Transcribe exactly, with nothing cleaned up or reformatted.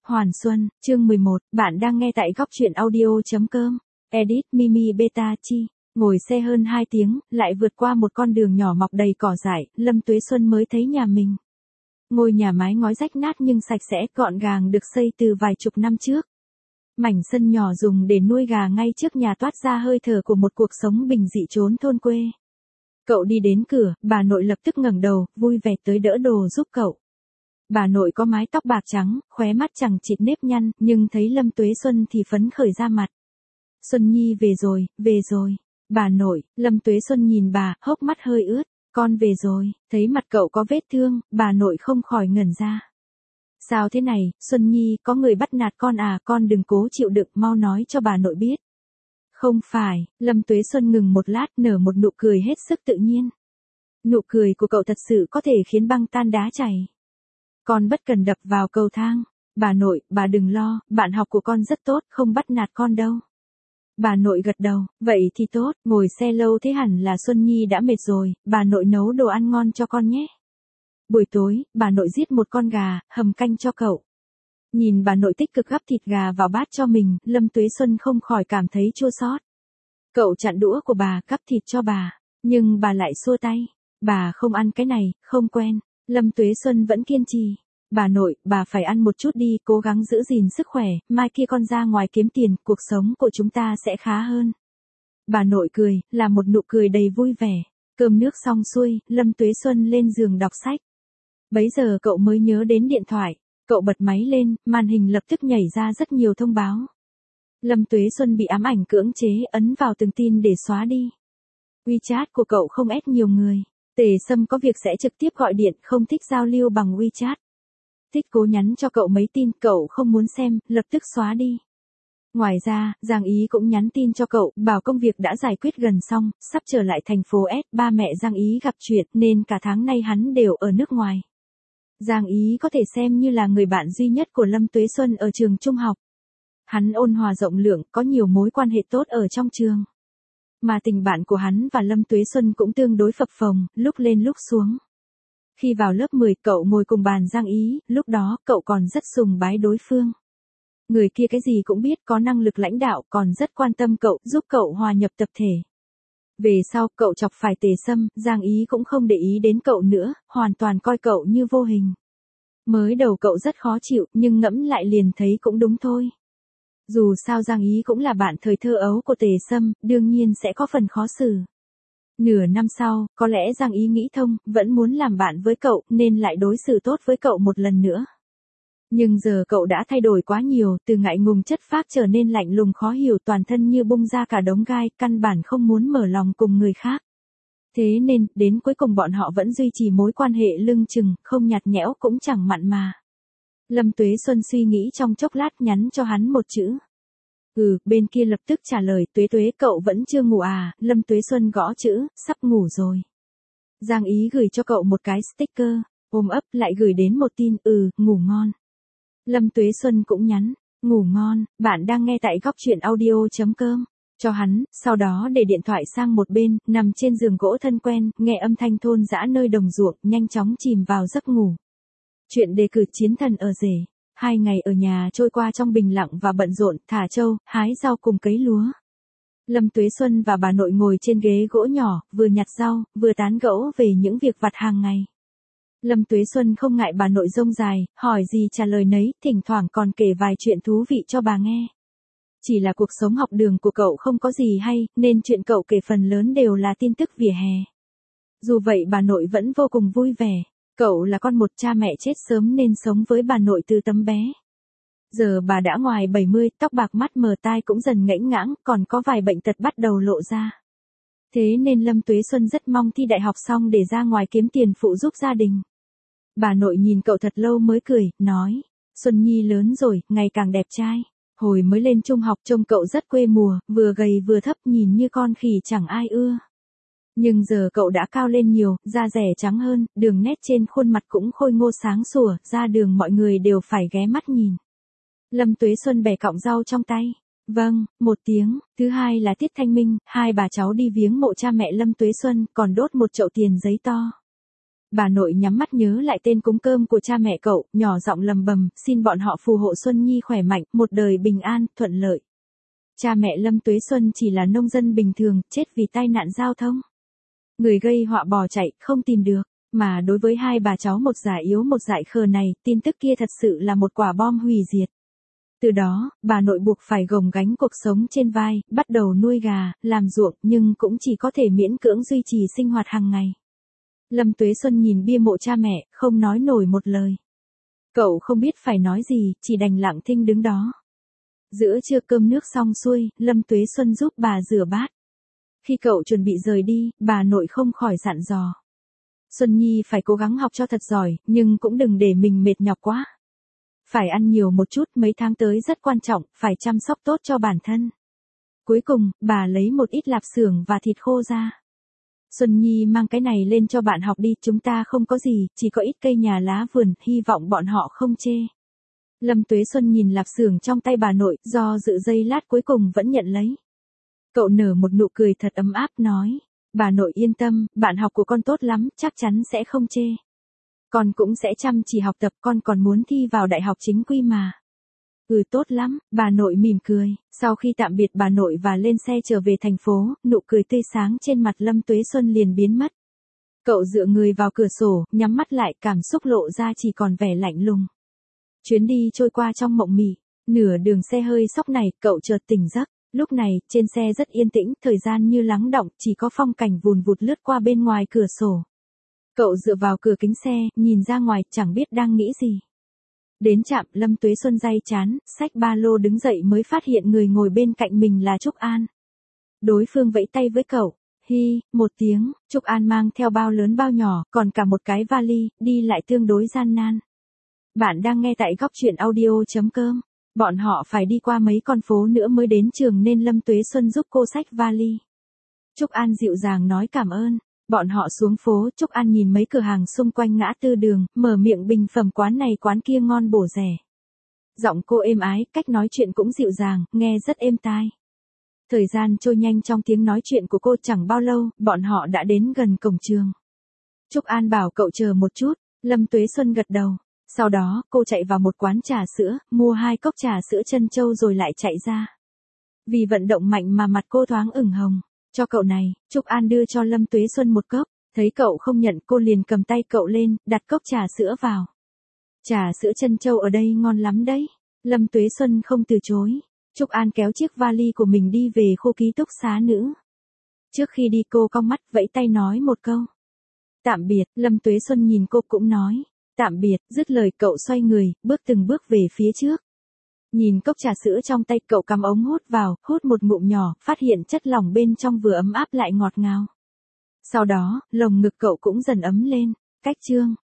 Hoàn Xuân, chương mười một, bạn đang nghe tại góc truyện audio chấm com. Edit Mimi Beta Chi. Ngồi xe hơn hai tiếng, lại vượt qua một con đường nhỏ mọc đầy cỏ dại, Lâm Tuế Xuân mới thấy nhà mình. Ngôi nhà mái ngói rách nát nhưng sạch sẽ, gọn gàng, được xây từ vài chục năm trước. Mảnh sân nhỏ dùng để nuôi gà ngay trước nhà toát ra hơi thở của một cuộc sống bình dị chốn thôn quê. Cậu đi đến cửa, bà nội lập tức ngẩng đầu, vui vẻ tới đỡ đồ giúp cậu. Bà nội có mái tóc bạc trắng, khóe mắt chẳng chịt nếp nhăn, nhưng thấy Lâm Tuế Xuân thì phấn khởi ra mặt. Xuân Nhi về rồi, về rồi. Bà nội, Lâm Tuế Xuân nhìn bà, hốc mắt hơi ướt. Con về rồi, thấy mặt cậu có vết thương, bà nội không khỏi ngẩn ra. Sao thế này, Xuân Nhi, có người bắt nạt con à, con đừng cố chịu đựng, mau nói cho bà nội biết. Không phải, Lâm Tuế Xuân ngừng một lát, nở một nụ cười hết sức tự nhiên. Nụ cười của cậu thật sự có thể khiến băng tan đá chảy. Con bất cần đập vào cầu thang. Bà nội, bà đừng lo, bạn học của con rất tốt, không bắt nạt con đâu. Bà nội gật đầu, vậy thì tốt, ngồi xe lâu thế hẳn là Xuân Nhi đã mệt rồi, bà nội nấu đồ ăn ngon cho con nhé. Buổi tối, bà nội giết một con gà, hầm canh cho cậu. Nhìn bà nội tích cực gắp thịt gà vào bát cho mình, Lâm Tuế Xuân không khỏi cảm thấy chua xót. Cậu chặn đũa của bà, gắp thịt cho bà, nhưng bà lại xua tay. Bà không ăn cái này, không quen. Lâm Tuế Xuân vẫn kiên trì. Bà nội, bà phải ăn một chút đi, cố gắng giữ gìn sức khỏe, mai kia con ra ngoài kiếm tiền, cuộc sống của chúng ta sẽ khá hơn. Bà nội cười, là một nụ cười đầy vui vẻ. Cơm nước xong xuôi, Lâm Tuế Xuân lên giường đọc sách. Bấy giờ cậu mới nhớ đến điện thoại. Cậu bật máy lên, màn hình lập tức nhảy ra rất nhiều thông báo. Lâm Tuế Xuân bị ám ảnh cưỡng chế, ấn vào từng tin để xóa đi. WeChat của cậu không ép nhiều người. Tề Sâm có việc sẽ trực tiếp gọi điện, không thích giao lưu bằng WeChat. Thích cố nhắn cho cậu mấy tin, cậu không muốn xem, lập tức xóa đi. Ngoài ra, Giang Ý cũng nhắn tin cho cậu, bảo công việc đã giải quyết gần xong, sắp trở lại thành phố S, ba mẹ Giang Ý gặp chuyện, nên cả tháng nay hắn đều ở nước ngoài. Giang Ý có thể xem như là người bạn duy nhất của Lâm Tuế Xuân ở trường trung học. Hắn ôn hòa rộng lượng, có nhiều mối quan hệ tốt ở trong trường. Mà tình bạn của hắn và Lâm Tuế Xuân cũng tương đối phập phồng, lúc lên lúc xuống. Khi vào lớp mười, cậu ngồi cùng bàn Giang Ý, lúc đó cậu còn rất sùng bái đối phương. Người kia cái gì cũng biết, có năng lực lãnh đạo, còn rất quan tâm cậu, giúp cậu hòa nhập tập thể. Về sau, cậu chọc phải Tề Sâm, Giang Ý cũng không để ý đến cậu nữa, hoàn toàn coi cậu như vô hình. Mới đầu cậu rất khó chịu, nhưng ngẫm lại liền thấy cũng đúng thôi. Dù sao Giang Ý cũng là bạn thời thơ ấu của Tề Sâm, đương nhiên sẽ có phần khó xử. Nửa năm sau, có lẽ Giang Ý nghĩ thông, vẫn muốn làm bạn với cậu, nên lại đối xử tốt với cậu một lần nữa. Nhưng giờ cậu đã thay đổi quá nhiều, từ ngại ngùng chất phác trở nên lạnh lùng khó hiểu, toàn thân như bung ra cả đống gai, căn bản không muốn mở lòng cùng người khác. Thế nên, đến cuối cùng bọn họ vẫn duy trì mối quan hệ lưng chừng, không nhạt nhẽo cũng chẳng mặn mà. Lâm Tuế Xuân suy nghĩ trong chốc lát, nhắn cho hắn một chữ. Ừ, bên kia lập tức trả lời, Tuế Tuế, cậu vẫn chưa ngủ à? Lâm Tuế Xuân gõ chữ, sắp ngủ rồi. Giang Ý gửi cho cậu một cái sticker, ôm ấp, lại gửi đến một tin, ừ, ngủ ngon. Lâm Tuế Xuân cũng nhắn, ngủ ngon, bạn đang nghe tại góc truyện audio chấm com. Cho hắn, sau đó để điện thoại sang một bên, nằm trên giường gỗ thân quen, nghe âm thanh thôn dã nơi đồng ruộng, nhanh chóng chìm vào giấc ngủ. Chuyện đề cử chiến thần ở rể. Hai ngày ở nhà trôi qua trong bình lặng và bận rộn, thả trâu, hái rau cùng cấy lúa. Lâm Tuế Xuân và bà nội ngồi trên ghế gỗ nhỏ, vừa nhặt rau, vừa tán gẫu về những việc vặt hàng ngày. Lâm Tuế Xuân không ngại bà nội rông dài, hỏi gì trả lời nấy, thỉnh thoảng còn kể vài chuyện thú vị cho bà nghe. Chỉ là cuộc sống học đường của cậu không có gì hay, nên chuyện cậu kể phần lớn đều là tin tức vỉa hè. Dù vậy bà nội vẫn vô cùng vui vẻ. Cậu là con một cha mẹ chết sớm nên sống với bà nội từ tấm bé. Giờ bà đã ngoài bảy mươi, tóc bạc mắt mờ tai cũng dần ngãnh ngãng, còn có vài bệnh tật bắt đầu lộ ra. Thế nên Lâm Tuế Xuân rất mong thi đại học xong để ra ngoài kiếm tiền phụ giúp gia đình. Bà nội nhìn cậu thật lâu mới cười, nói, Xuân Nhi lớn rồi, ngày càng đẹp trai. Hồi mới lên trung học trông cậu rất quê mùa, vừa gầy vừa thấp, nhìn như con khỉ chẳng ai ưa. Nhưng giờ cậu đã cao lên nhiều, da rẻ trắng hơn, đường nét trên khuôn mặt cũng khôi ngô sáng sủa, ra đường mọi người đều phải ghé mắt nhìn. Lâm Tuế Xuân bẻ cọng rau trong tay. Vâng, một tiếng. Thứ hai là tiết thanh minh, hai bà cháu đi viếng mộ cha mẹ Lâm Tuế Xuân, còn đốt một chậu tiền giấy to. Bà nội nhắm mắt nhớ lại tên cúng cơm của cha mẹ cậu, nhỏ giọng lầm bầm, xin bọn họ phù hộ Xuân Nhi khỏe mạnh, một đời bình an, thuận lợi. Cha mẹ Lâm Tuế Xuân chỉ là nông dân bình thường, chết vì tai nạn giao thông. Người gây họa bỏ chạy, không tìm được. Mà đối với hai bà cháu một già yếu một dại khờ này, tin tức kia thật sự là một quả bom hủy diệt. Từ đó, bà nội buộc phải gồng gánh cuộc sống trên vai, bắt đầu nuôi gà, làm ruộng, nhưng cũng chỉ có thể miễn cưỡng duy trì sinh hoạt hàng ngày. Lâm Tuế Xuân nhìn bia mộ cha mẹ, không nói nổi một lời. Cậu không biết phải nói gì, chỉ đành lặng thinh đứng đó. Giữa trưa cơm nước xong xuôi, Lâm Tuế Xuân giúp bà rửa bát. Khi cậu chuẩn bị rời đi, bà nội không khỏi dặn dò. Xuân Nhi phải cố gắng học cho thật giỏi, nhưng cũng đừng để mình mệt nhọc quá. Phải ăn nhiều một chút, mấy tháng tới rất quan trọng, phải chăm sóc tốt cho bản thân. Cuối cùng, bà lấy một ít lạp xưởng và thịt khô ra. Xuân Nhi mang cái này lên cho bạn học đi, chúng ta không có gì, chỉ có ít cây nhà lá vườn, hy vọng bọn họ không chê. Lâm Tuế Xuân nhìn lạp xưởng trong tay bà nội, do dự giây lát cuối cùng vẫn nhận lấy. Cậu nở một nụ cười thật ấm áp nói, bà nội yên tâm, bạn học của con tốt lắm, chắc chắn sẽ không chê. Con cũng sẽ chăm chỉ học tập, con còn muốn thi vào đại học chính quy mà. Ừ tốt lắm, bà nội mỉm cười. Sau khi tạm biệt bà nội và lên xe trở về thành phố, nụ cười tươi sáng trên mặt Lâm Tuế Xuân liền biến mất. Cậu dựa người vào cửa sổ, nhắm mắt lại, cảm xúc lộ ra chỉ còn vẻ lạnh lùng. Chuyến đi trôi qua trong mộng mị, nửa đường xe hơi sóc này, cậu chợt tỉnh giấc. Lúc này, trên xe rất yên tĩnh, thời gian như lắng đọng, chỉ có phong cảnh vùn vụt lướt qua bên ngoài cửa sổ. Cậu dựa vào cửa kính xe, nhìn ra ngoài, chẳng biết đang nghĩ gì. Đến trạm, Lâm Tuế Xuân day chán, xách ba lô đứng dậy mới phát hiện người ngồi bên cạnh mình là Trúc An. Đối phương vẫy tay với cậu, hi, một tiếng, Trúc An mang theo bao lớn bao nhỏ, còn cả một cái vali, đi lại tương đối gian nan. Bạn đang nghe tại góc truyện audio chấm com. Bọn họ phải đi qua mấy con phố nữa mới đến trường nên Lâm Tuế Xuân giúp cô xách vali. Trúc An dịu dàng nói cảm ơn. Bọn họ xuống phố, Trúc An nhìn mấy cửa hàng xung quanh ngã tư đường, mở miệng bình phẩm quán này quán kia ngon bổ rẻ. Giọng cô êm ái, cách nói chuyện cũng dịu dàng, nghe rất êm tai. Thời gian trôi nhanh trong tiếng nói chuyện của cô, chẳng bao lâu, bọn họ đã đến gần cổng trường. Trúc An bảo cậu chờ một chút, Lâm Tuế Xuân gật đầu. Sau đó, cô chạy vào một quán trà sữa, mua hai cốc trà sữa trân châu rồi lại chạy ra. Vì vận động mạnh mà mặt cô thoáng ửng hồng. Cho cậu này, Trúc An đưa cho Lâm Tuế Xuân một cốc, thấy cậu không nhận cô liền cầm tay cậu lên, đặt cốc trà sữa vào. Trà sữa trân châu ở đây ngon lắm đấy. Lâm Tuế Xuân không từ chối. Trúc An kéo chiếc vali của mình đi về khu ký túc xá nữ. Trước khi đi cô cong mắt vẫy tay nói một câu. Tạm biệt, Lâm Tuế Xuân nhìn cô cũng nói. Tạm biệt, dứt lời cậu xoay người, bước từng bước về phía trước. Nhìn cốc trà sữa trong tay cậu cắm ống hút vào, hút một ngụm nhỏ, phát hiện chất lỏng bên trong vừa ấm áp lại ngọt ngào. Sau đó, lồng ngực cậu cũng dần ấm lên. Cách chương.